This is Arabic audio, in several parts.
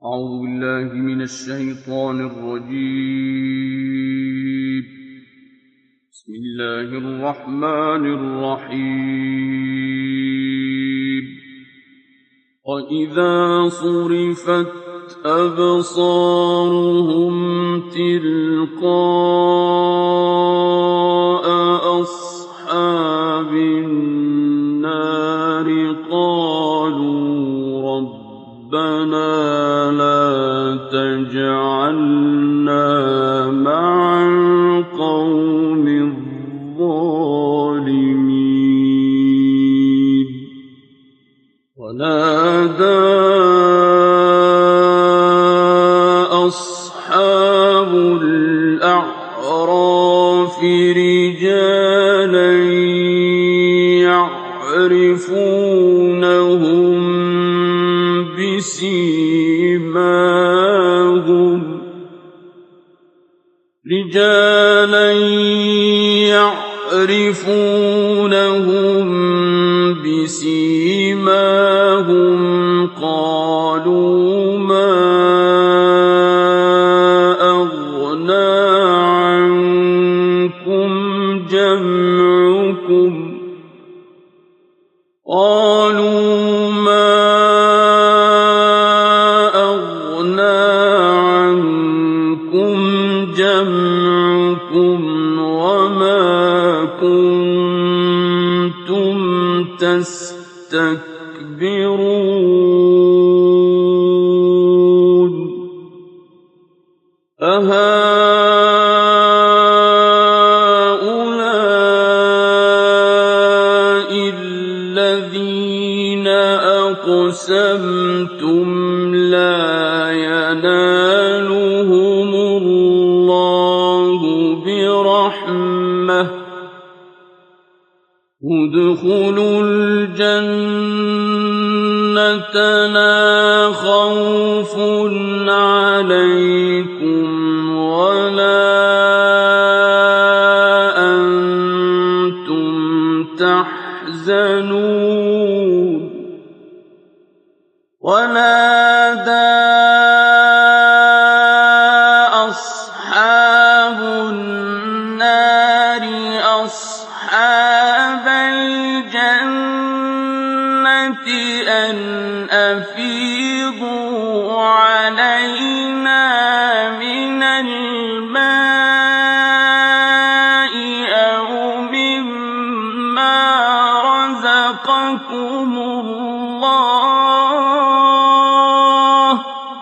أعوذ بالله من الشيطان الرجيم. بسم الله الرحمن الرحيم. وإذا صرفت أبصارهم تلقاء أصحاب النار قالوا ربنا لا تجعلنا مع القوم الظالمين. ونادى أصحاب الأعراف رجالا يعرفونهم بسيماهم قالوا ما أغنى عنكم جمعكم وما كنتم تستكبرون أهؤلاء الذين أقسمتم لا ينالهم الله برحمة ادخلوا الجنة لا خوف عليكم ولا أنتم تحزنون. ونادى أصحاب النار أصحاب الجنة أن أفيضوا علينا من الماء أو مما رزقكم الله.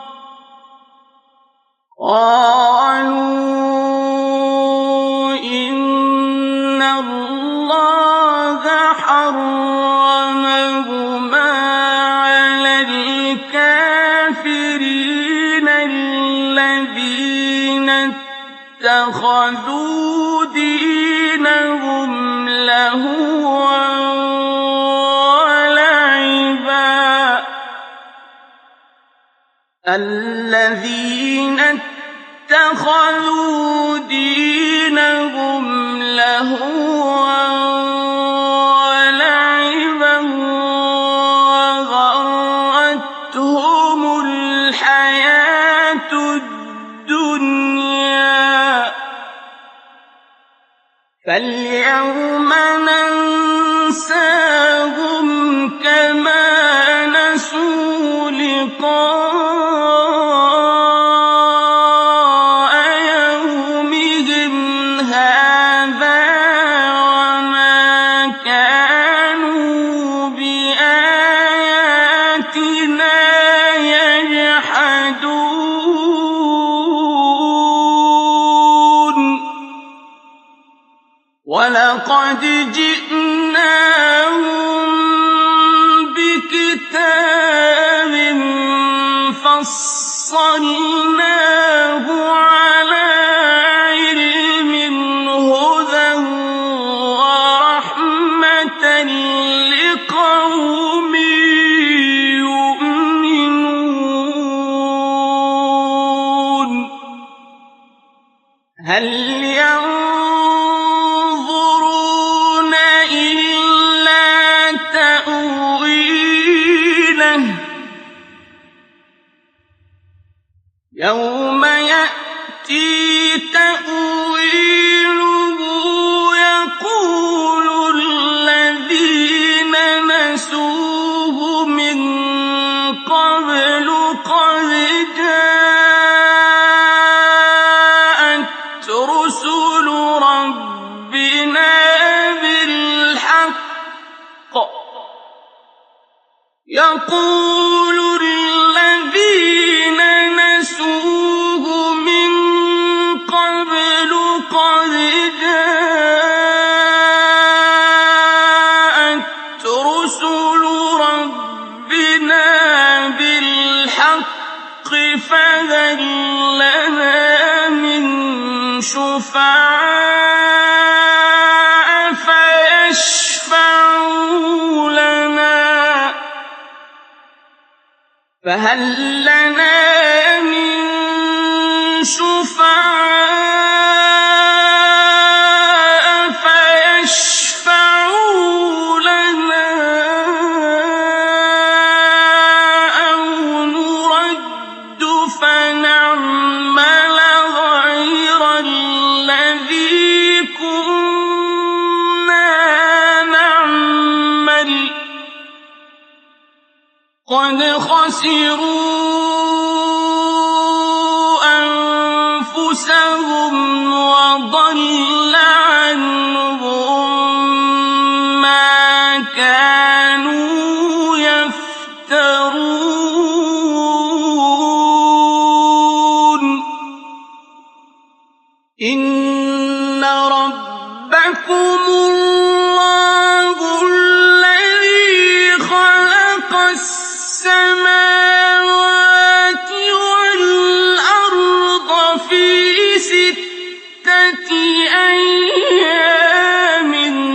قالوا إن الله حرمهما على الكافرين الذين اتخذوا دينهم لهوا ولعبا وغرتهم الحياة الدنيا فاليوم ننساهم كما نسوا لقاء يومهم هذا وما كانوا بآياتنا يجحدون. ولقد جئناهم بكتاب فصلناه على علم هدى ورحمة لقوم يؤمنون. هل ينظرون إلا تأويله يَوْمَ يَأْتِي تَأْوِيلُهُ يَقُولُ الَّذِينَ نَسُوهُ مِن قَبْلُ قَدْ جَاءَتْ رُسُلُ رَبِّنَا بِالْحَقِّ يَقُولُ الَّذِينَ نَسُوهُ مِن قَبْلُ قَدْ جَاءَتْ رُسُلُ رَبِّنَا بِالْحَقِّ فَهَل لَّنَا مِن شُفَعَاءَ فَيَشْفَعُوا لَنَا أَوْ نُرَدُّ فَنَعْمَلَ غَيْرَ الَّذِي كُنَّا نَعْمَلُ ۚ قَدْ خَسِرُوا أَنفُسَهُمْ وَضَلَّ عَنْهُم مَّا كَانُوا يَفْتَرُونَ إِنَّ رَبَّكُمُ اللَّهُ الَّذِي خَلَقَ السَّمَاوَاتِ وَالْأَرْضَ فِي سِتَّةِ أَيَّامٍ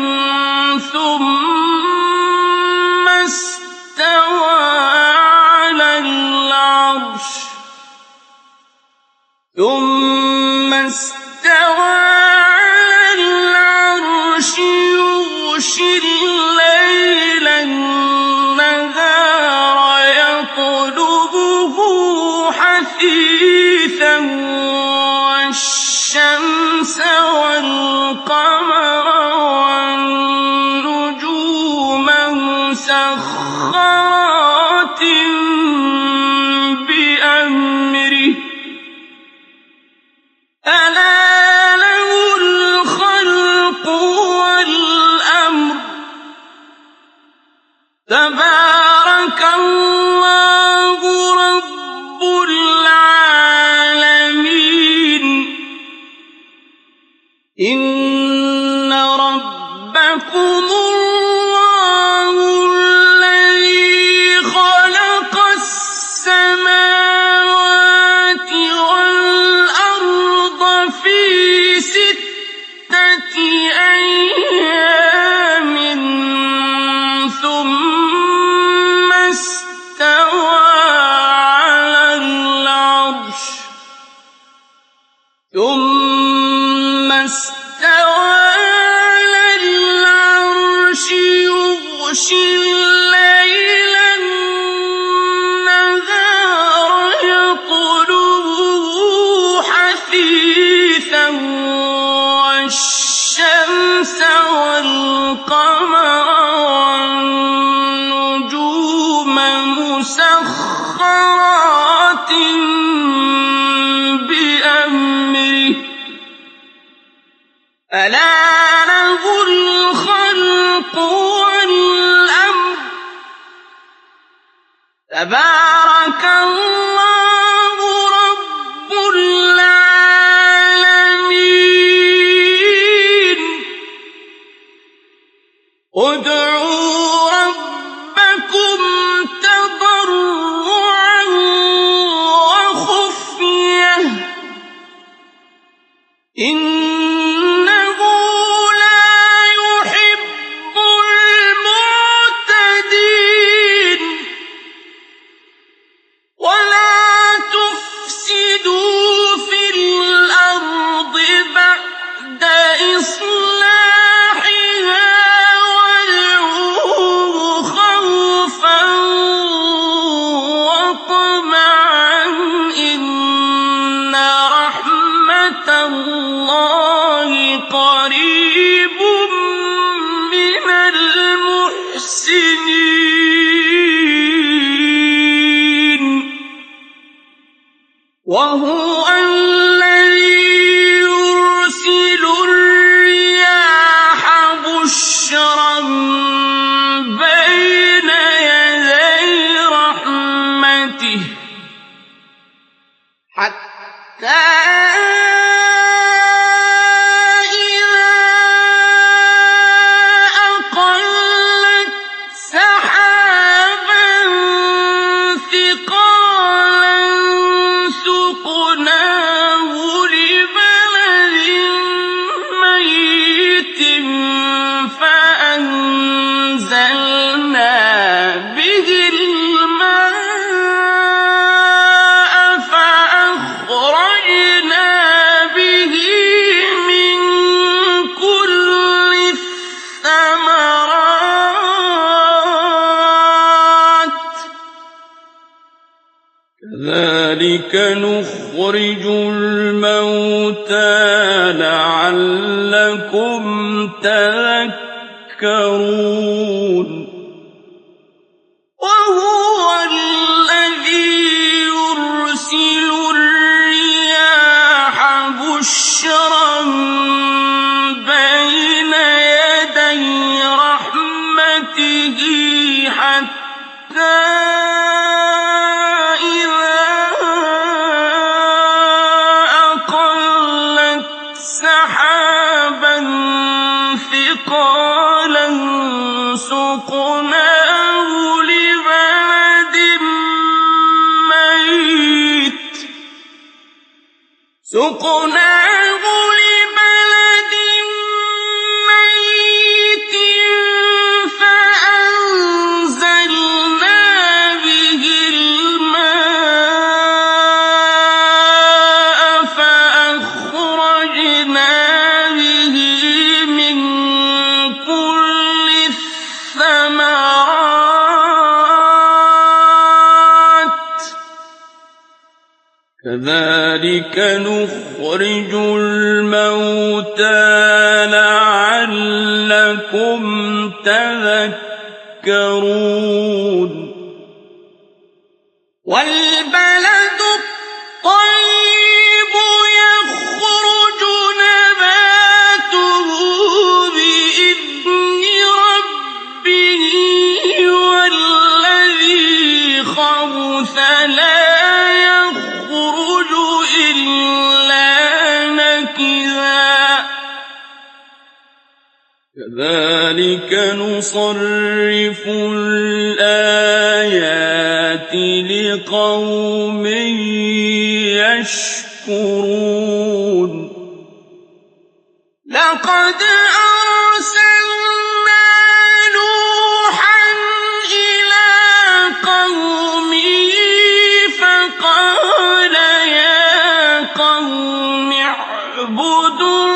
ثُمَّ اسْتَوَىٰ عَلَى الْعَرْشِ يُغْشِي اللَّيْلَ النَّهَارَ يَطْلُبُهُ حَثِيثًا وَالشَّمْسَ وَالْقَمَرَ وَالنُّجُومَ مُسَخَّرَاتٍ بِأَمْرِهِ ۗ أَلَا لَهُ الْخَلْقُ وَالْأَمْرُ ۗ تَبَارَكَ اللَّهُ رَبُّ الْعَالَمِينَ إِنَّ رَبَّكُمُ اللَّهُ الَّذِي خَلَقَ السَّمَاوَاتِ وَالْأَرْضَ فِي سِتَّةِ أَيَّامٍ ثُمَّ اسْتَوَىٰ سنين وهو الذي يرسل الرياح بشرا بين يدي رحمته حتى كذلك نخرج الموتى لعلكم تذكرون وهو الذي يرسل الرياح بشرا بين يدي رحمته حتى سقناه لبلد ميت فأنزلنا به الماء فأخرجنا به من كل الثمرات كذلك نخرج الموتى لعلكم تذكرون والبلد الطيب يخرج نباته بإذن ربه والذي خبث لا كذلك نصرف الآيات لقوم يشكرون لقد أرسلنا نوحا إلى قومه فقال يا قوم اعبدوا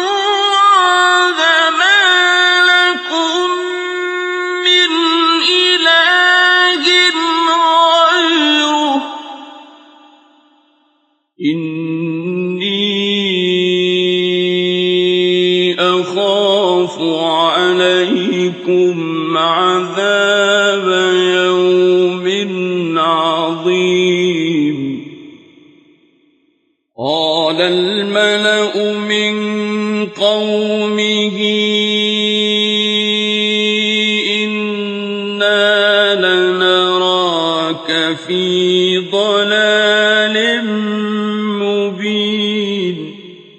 إني أخاف عليكم عذاب يوم عظيم قال الملأ من قومه إنا لنراك في ضلال مبين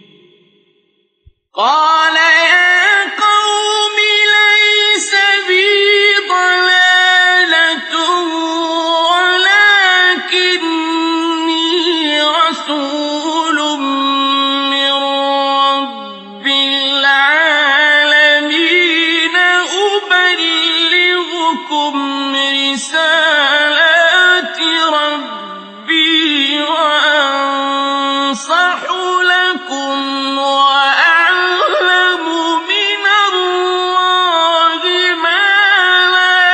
قال يا قوم ليس بي ضلالة ولكني رسول من رب العالمين أبلغكم رسالات ربي وأنصح لكم وأعلم من الله ما لا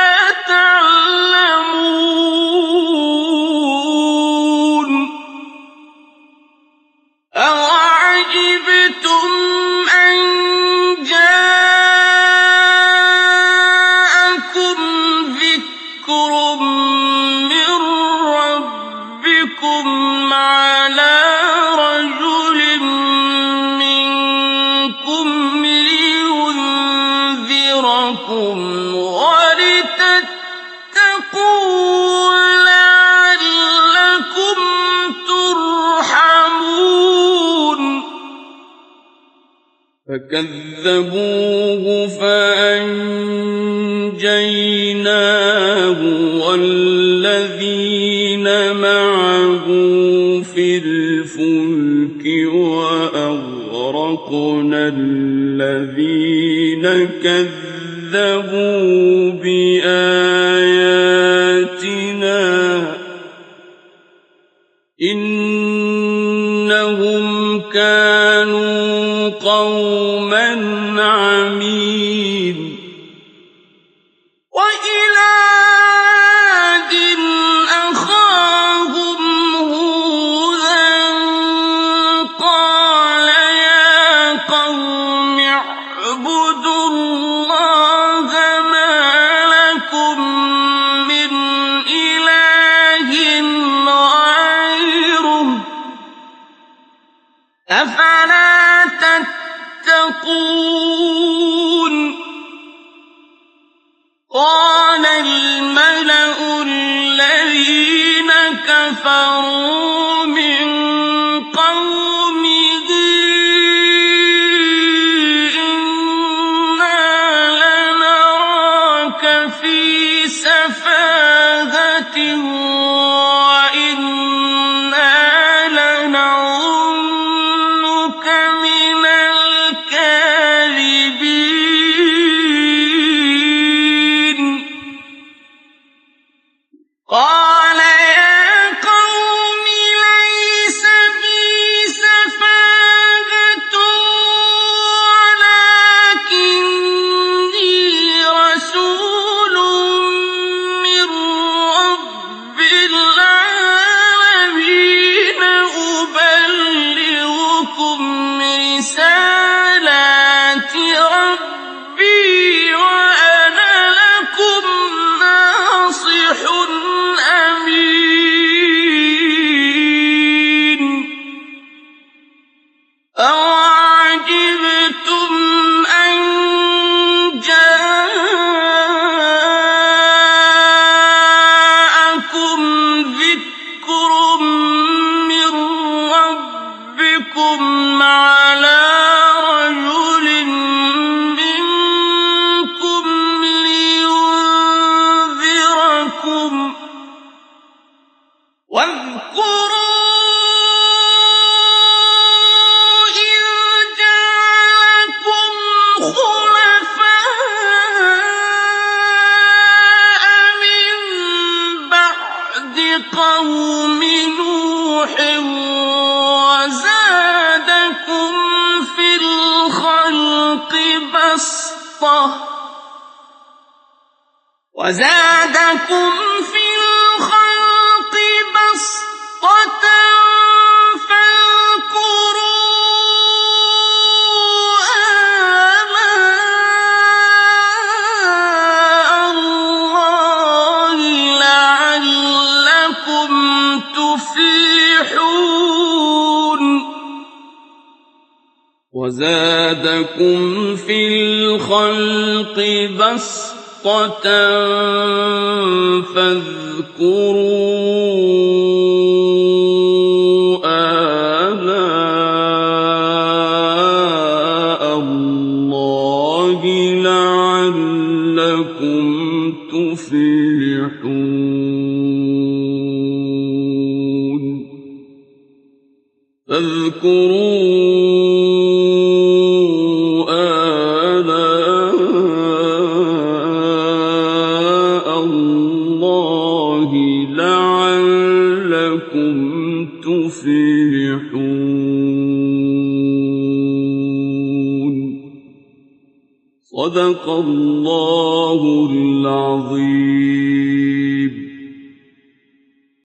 تعلمون أوعجبتم أن جاءكم ذكر عَلَىٰ رَجُلٍ مِّنكُمْ لِيُنذِرَكُمْ وَلِتَتَّقُوا لَعَلَّكُمْ تُرْحَمُونَ فَكَذَّبُوهُ فَأَنجَيْنَاهُ وَالَّذِينَ مَعَهُ فِي الْفُلْكِ وَأَغْرَقْنَا الَّذِينَ كَذَّبُوا بِآيَاتِنَا إِنَّهُمْ كَانُوا قَوْمًا عَمِينَ وَإِلَىٰ عَادٍ أَخَاهُمْ هُودًا قَالَ يَا قَوْمِ اعْبُدُوا اللَّهَ مَا لَكُم مِّنْ إِلَٰهٍ غَيْرُهُ أَفَلَا تَتَّقُونَ قَالَ الْمَلَأُ الَّذِينَ كَفَرُوا مِن قَوْمِهِ إِنَّا لَنَرَاكَ فِي سَفَاهَةٍ وَإِنَّا لَنَظُنُّكَ مِنَ الْكَاذِبِينَ قَالَ يَا قَوْمِ لَيْسَ بِي سَفَاهَةٌ وَلَٰكِنِّي رَسُولٌ مِّن رَّبِّ الْعَالَمِينَ أُبَلِّغُكُمْ رِسَالَاتِ رَبِّي وَأَنَا لَكُمْ نَاصِحٌ أَمِينٌ أَوَعَجِبْتُمْ أَن جَاءَكُمْ ذِكْرٌ مِّن رَّبِّكُمْ عَلَىٰ رَجُلٍ مِّنكُمْ لِيُنذِرَكُمْ وَاذْكُرُوا إِذْ جَعَلَكُمْ خُلَفَاءَ مِن بَعْدِ قَوْمِ نُوحٍ وَزَادَكُمْ فِي الْخَلْقِ بَسْطَةً فَاذْكُرُوا آلَاءَ اللَّهِ لَعَلَّكُمْ تُفْلِحُونَ وَزَادَكُمْ فِي الْخَلْقِ بَسْطَةً فاذكروا آلاء الله لعلكم تفلحون فاذكروا آلاء الله لعلكم تفلحون صدق الله العظيم.